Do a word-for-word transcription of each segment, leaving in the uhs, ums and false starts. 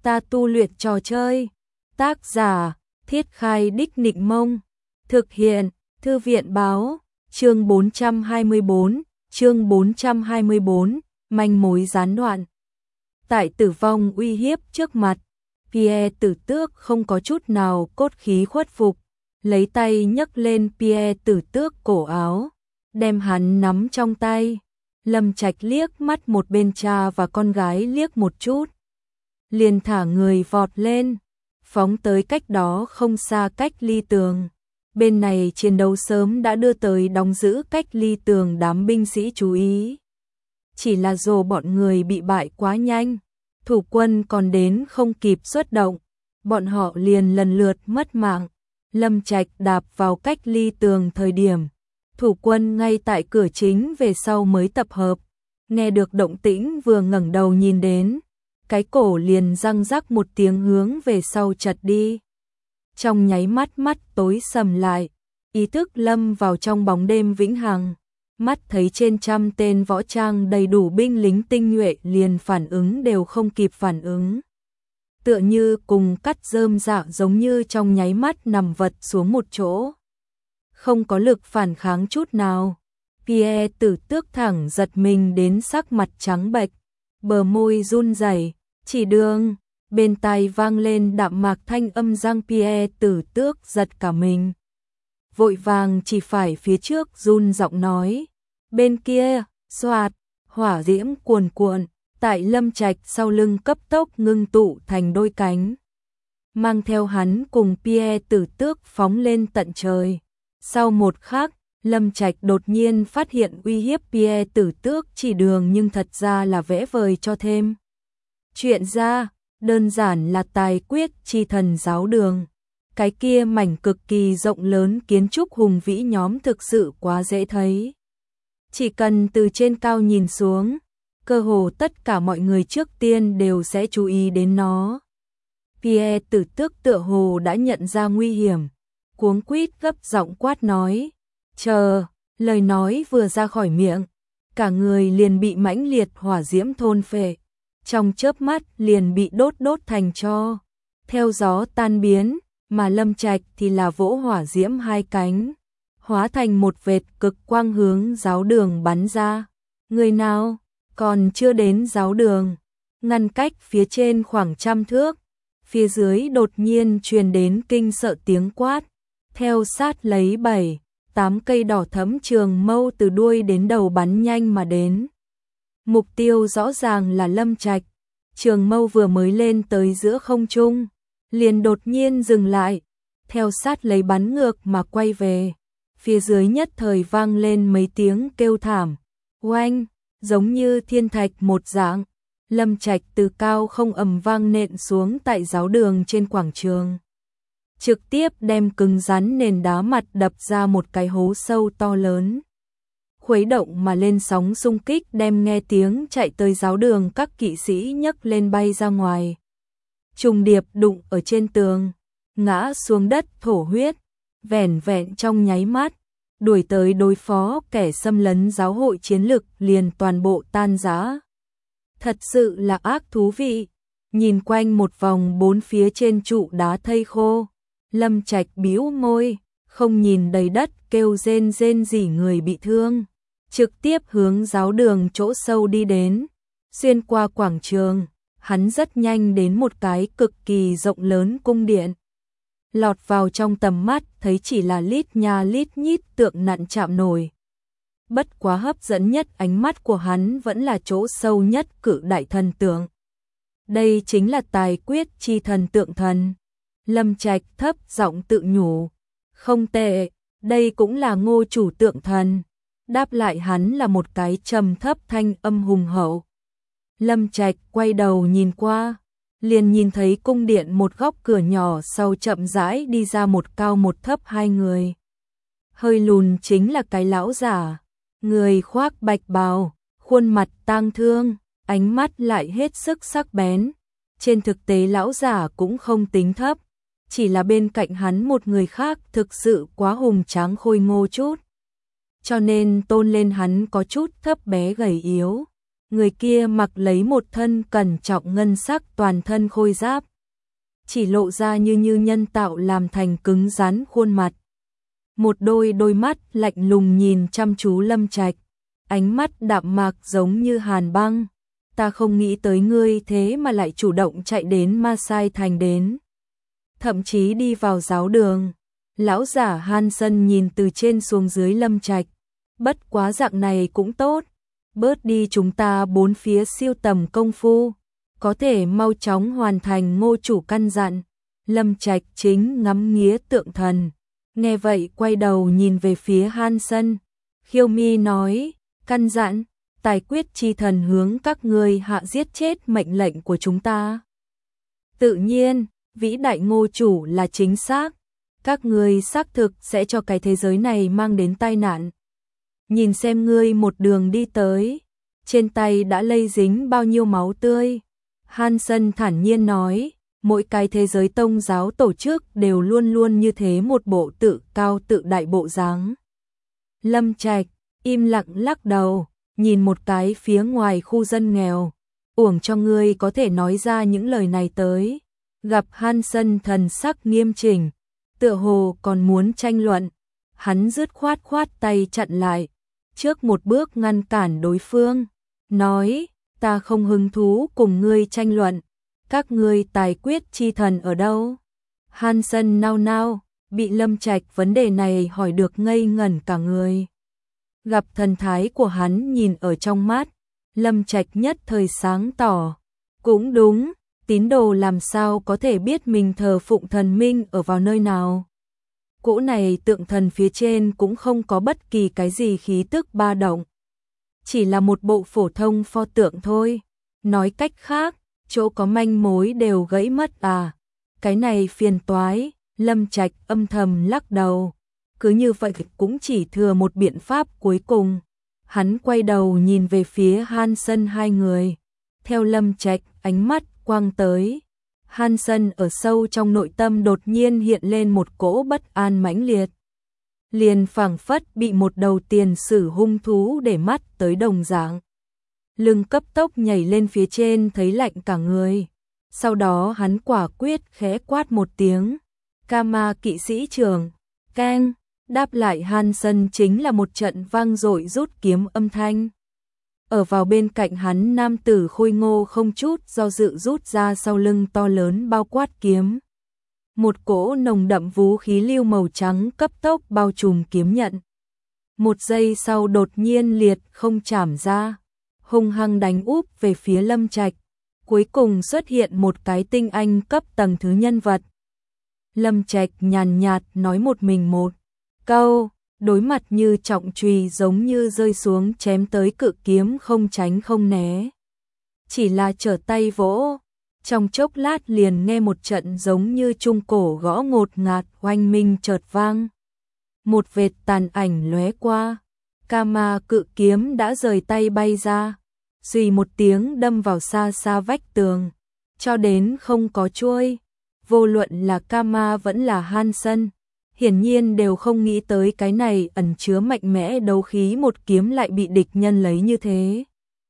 ta tu luyện trò chơi. Tác giả, Thiết Khai Đích Nịnh Mông. Thực hiện, Thư viện Báo. Chương bốn trăm hai mươi bốn, chương bốn trăm hai mươi bốn, manh mối gián đoạn. Tại tử vong uy hiếp trước mặt, Pierre Tử Tước không có chút nào cốt khí khuất phục, lấy tay nhấc lên Pierre Tử Tước cổ áo, đem hắn nắm trong tay. Lâm Trạch liếc mắt một bên cha và con gái liếc một chút, liền thả người vọt lên, phóng tới cách đó không xa cách ly tường. Bên này chiến đấu sớm đã đưa tới đóng giữ cách ly tường đám binh sĩ chú ý. Chỉ là dù bọn người bị bại quá nhanh, thủ quân còn đến không kịp xuất động, bọn họ liền lần lượt mất mạng. Lâm Trạch đạp vào cách ly tường thời điểm, thủ quân ngay tại cửa chính về sau mới tập hợp, nghe được động tĩnh vừa ngẩng đầu nhìn đến, cái cổ liền răng rắc một tiếng hướng về sau chật đi. Trong nháy mắt mắt tối sầm lại, ý thức lâm vào trong bóng đêm vĩnh hằng, mắt thấy trên trăm tên võ trang đầy đủ binh lính tinh nhuệ liền phản ứng đều không kịp phản ứng. Tựa như cùng cắt rơm rạ giống như trong nháy mắt nằm vật xuống một chỗ. Không có lực phản kháng chút nào. Pierre Tử Tước thẳng giật mình đến sắc mặt trắng bệch, bờ môi run rẩy, chỉ đường. Bên tai vang lên đạm mạc thanh âm răng Pierre Tử Tước giật cả mình. Vội vàng chỉ phải phía trước run giọng nói. Bên kia, xoạt, hỏa diễm cuồn cuộn, tại Lâm Trạch sau lưng cấp tốc ngưng tụ thành đôi cánh. Mang theo hắn cùng Pierre Tử Tước phóng lên tận trời. Sau một khắc, Lâm Trạch đột nhiên phát hiện uy hiếp Pierre Tử Tước chỉ đường nhưng thật ra là vẽ vời cho thêm. Chuyện ra, đơn giản là tài quyết chi thần giáo đường. Cái kia mảnh cực kỳ rộng lớn kiến trúc hùng vĩ nhóm thực sự quá dễ thấy. Chỉ cần từ trên cao nhìn xuống, cơ hồ tất cả mọi người trước tiên đều sẽ chú ý đến nó. Pierre Tử Tước tựa hồ đã nhận ra nguy hiểm, cuống quýt gấp giọng quát nói. Chờ, lời nói vừa ra khỏi miệng, cả người liền bị mãnh liệt hỏa diễm thôn phệ. Trong chớp mắt liền bị đốt đốt thành tro, theo gió tan biến, mà Lâm Trạch thì là vỗ hỏa diễm hai cánh, hóa thành một vệt cực quang hướng giáo đường bắn ra. Người nào còn chưa đến giáo đường, ngăn cách phía trên khoảng trăm thước, phía dưới đột nhiên truyền đến kinh sợ tiếng quát, theo sát lấy bảy, tám cây đỏ thẫm trường mâu từ đuôi đến đầu bắn nhanh mà đến. Mục tiêu rõ ràng là Lâm Trạch, trường mâu vừa mới lên tới giữa không trung, liền đột nhiên dừng lại, theo sát lấy bắn ngược mà quay về. Phía dưới nhất thời vang lên mấy tiếng kêu thảm, oanh, giống như thiên thạch một dạng. Lâm Trạch từ cao không ầm vang nện xuống tại giáo đường trên quảng trường, trực tiếp đem cứng rắn nền đá mặt đập ra một cái hố sâu to lớn. Khuấy động mà lên sóng xung kích đem nghe tiếng chạy tới giáo đường các kỵ sĩ nhấc lên bay ra ngoài. Trùng điệp đụng ở trên tường, ngã xuống đất thổ huyết, vẻn vẹn trong nháy mắt, đuổi tới đối phó kẻ xâm lấn giáo hội chiến lực liền toàn bộ tan rã. Thật sự là ác thú vị. Nhìn quanh một vòng bốn phía trên trụ đá thây khô, Lâm Trạch bĩu môi, không nhìn đầy đất kêu rên rên rỉ người bị thương, trực tiếp hướng giáo đường chỗ sâu đi đến. Xuyên qua quảng trường, hắn rất nhanh đến một cái cực kỳ rộng lớn cung điện. Lọt vào trong tầm mắt thấy chỉ là lít nha lít nhít tượng nặn chạm nổi. Bất quá hấp dẫn nhất ánh mắt của hắn vẫn là chỗ sâu nhất cự đại thần tượng. Đây chính là tài quyết chi thần tượng thần. Lâm Trạch thấp giọng tự nhủ. Không tệ, đây cũng là Ngô chủ tượng thần. Đáp lại hắn là một cái trầm thấp thanh âm hùng hậu. Lâm Trạch quay đầu nhìn qua, liền nhìn thấy cung điện một góc cửa nhỏ sau chậm rãi đi ra một cao một thấp hai người. Hơi lùn chính là cái lão giả, người khoác bạch bào, khuôn mặt tang thương, ánh mắt lại hết sức sắc bén. Trên thực tế lão giả cũng không tính thấp, chỉ là bên cạnh hắn một người khác thực sự quá hùng tráng khôi ngô chút, cho nên tôn lên hắn có chút thấp bé gầy yếu. Người kia mặc lấy một thân cẩn trọng ngân sắc toàn thân khôi giáp, chỉ lộ ra như như nhân tạo làm thành cứng rắn khuôn mặt. Một đôi đôi mắt lạnh lùng nhìn chăm chú Lâm Trạch, ánh mắt đạm mạc giống như hàn băng. Ta không nghĩ tới ngươi thế mà lại chủ động chạy đến Ma Sai thành đến. Thậm chí đi vào giáo đường. Lão giả Hansen nhìn từ trên xuống dưới Lâm Trạch. Bất quá dạng này cũng tốt. Bớt đi chúng ta bốn phía siêu tầm công phu. Có thể mau chóng hoàn thành Ngô chủ căn dặn. Lâm Trạch chính ngắm nghía tượng thần. Nghe vậy quay đầu nhìn về phía Hansen. Khiêu Mi nói, căn dặn, tài quyết chi thần hướng các ngươi hạ giết chết mệnh lệnh của chúng ta. Tự nhiên, vĩ đại Ngô chủ là chính xác. Các ngươi xác thực sẽ cho cái thế giới này mang đến tai nạn. Nhìn xem ngươi một đường đi tới, trên tay đã lây dính bao nhiêu máu tươi. Hansen thản nhiên nói, mỗi cái thế giới tông giáo tổ chức đều luôn luôn như thế một bộ tự cao tự đại bộ dáng. Lâm Trạch im lặng lắc đầu, nhìn một cái phía ngoài khu dân nghèo. Uổng cho ngươi có thể nói ra những lời này tới. Gặp Hansen thần sắc nghiêm chỉnh, tựa hồ còn muốn tranh luận. Hắn dứt khoát khoát tay chặn lại, trước một bước ngăn cản đối phương. Nói, ta không hứng thú cùng ngươi tranh luận. Các ngươi tài quyết chi thần ở đâu? Hansen nao nao, bị Lâm Trạch vấn đề này hỏi được ngây ngẩn cả người. Gặp thần thái của hắn nhìn ở trong mắt, Lâm Trạch nhất thời sáng tỏ. Cũng đúng, tín đồ làm sao có thể biết mình thờ phụng thần minh ở vào nơi nào. Cỗ này tượng thần phía trên cũng không có bất kỳ cái gì khí tức ba động. Chỉ là một bộ phổ thông pho tượng thôi. Nói cách khác, chỗ có manh mối đều gãy mất à. Cái này phiền toái, Lâm Trạch âm thầm lắc đầu. Cứ như vậy cũng chỉ thừa một biện pháp cuối cùng. Hắn quay đầu nhìn về phía Hansen hai người. Theo Lâm Trạch, ánh mắt quang tới. Hansen ở sâu trong nội tâm đột nhiên hiện lên một cỗ bất an mãnh liệt. Liền phảng phất bị một đầu tiền sử hung thú để mắt tới đồng dạng. Lưng cấp tốc nhảy lên phía trên thấy lạnh cả người. Sau đó hắn quả quyết khẽ quát một tiếng. Kama kỵ sĩ trưởng, keng, đáp lại Hansen chính là một trận vang dội rút kiếm âm thanh. Ở vào bên cạnh hắn nam tử khôi ngô không chút do dự rút ra sau lưng to lớn bao quát kiếm. Một cỗ nồng đậm vũ khí lưu màu trắng cấp tốc bao trùm kiếm nhận. Một giây sau đột nhiên liệt không chảm ra, hung hăng đánh úp về phía Lâm Trạch. Cuối cùng xuất hiện một cái tinh anh cấp tầng thứ nhân vật. Lâm Trạch nhàn nhạt nói một mình một câu, đối mặt như trọng chùy giống như rơi xuống chém tới cự kiếm không tránh không né. Chỉ là trở tay vỗ, trong chốc lát liền nghe một trận giống như trung cổ gõ ngột ngạt oanh minh chợt vang. Một vệt tàn ảnh lóe qua, Kama cự kiếm đã rời tay bay ra, xùy một tiếng đâm vào xa xa vách tường, cho đến không có chuôi. Vô luận là Kama vẫn là Hansen, hiển nhiên đều không nghĩ tới cái này ẩn chứa mạnh mẽ đấu khí một kiếm lại bị địch nhân lấy như thế.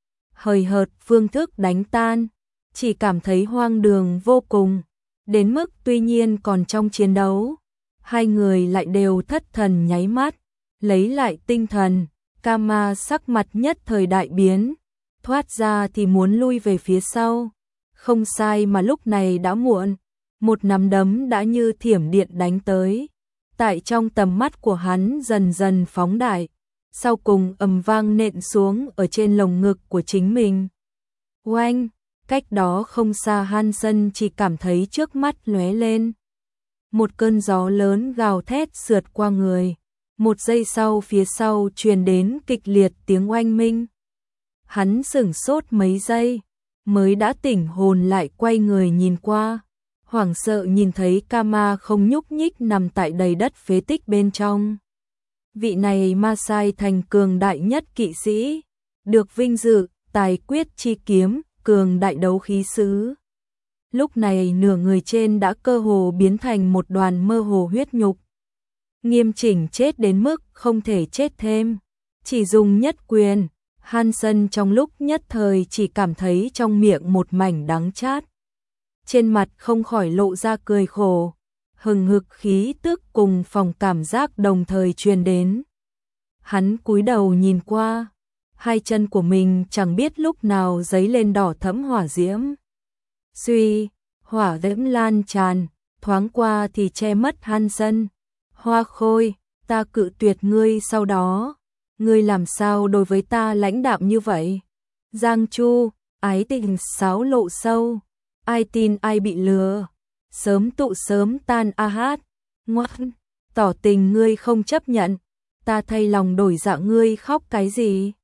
Hời hợt phương thức đánh tan, chỉ cảm thấy hoang đường vô cùng, đến mức tuy nhiên còn trong chiến đấu, hai người lại đều thất thần nháy mắt, lấy lại tinh thần, Kama sắc mặt nhất thời đại biến, thoát ra thì muốn lui về phía sau. Không sai mà lúc này đã muộn, một nắm đấm đã như thiểm điện đánh tới. Tại trong tầm mắt của hắn dần dần phóng đại, sau cùng ầm vang nện xuống ở trên lồng ngực của chính mình. Oanh, cách đó không xa Hansen chỉ cảm thấy trước mắt lóe lên. Một cơn gió lớn gào thét sượt qua người, một giây sau phía sau truyền đến kịch liệt tiếng oanh minh. Hắn sửng sốt mấy giây, mới đã tỉnh hồn lại quay người nhìn qua. Hoảng sợ nhìn thấy Kama không nhúc nhích nằm tại đầy đất phế tích bên trong. Vị này Ma Sai thành cường đại nhất kỵ sĩ, được vinh dự, tài quyết chi kiếm, cường đại đấu khí sứ. Lúc này nửa người trên đã cơ hồ biến thành một đoàn mơ hồ huyết nhục. Nghiêm chỉnh chết đến mức không thể chết thêm, chỉ dùng nhất quyền, Hansen trong lúc nhất thời chỉ cảm thấy trong miệng một mảnh đắng chát. Trên mặt không khỏi lộ ra cười khổ, hừng hực khí tức cùng phòng cảm giác đồng thời truyền đến. Hắn cúi đầu nhìn qua, hai chân của mình chẳng biết lúc nào giấy lên đỏ thẫm hỏa diễm. Suy, hỏa diễm lan tràn, thoáng qua thì che mất Hansen. Hoa Khôi, ta cự tuyệt ngươi sau đó, ngươi làm sao đối với ta lãnh đạm như vậy? Giang Chu, ái tình sáo lộ sâu, ai tin ai bị lừa, sớm tụ sớm tan a hát, ngoan, tỏ tình ngươi không chấp nhận, ta thay lòng đổi dạ ngươi khóc cái gì?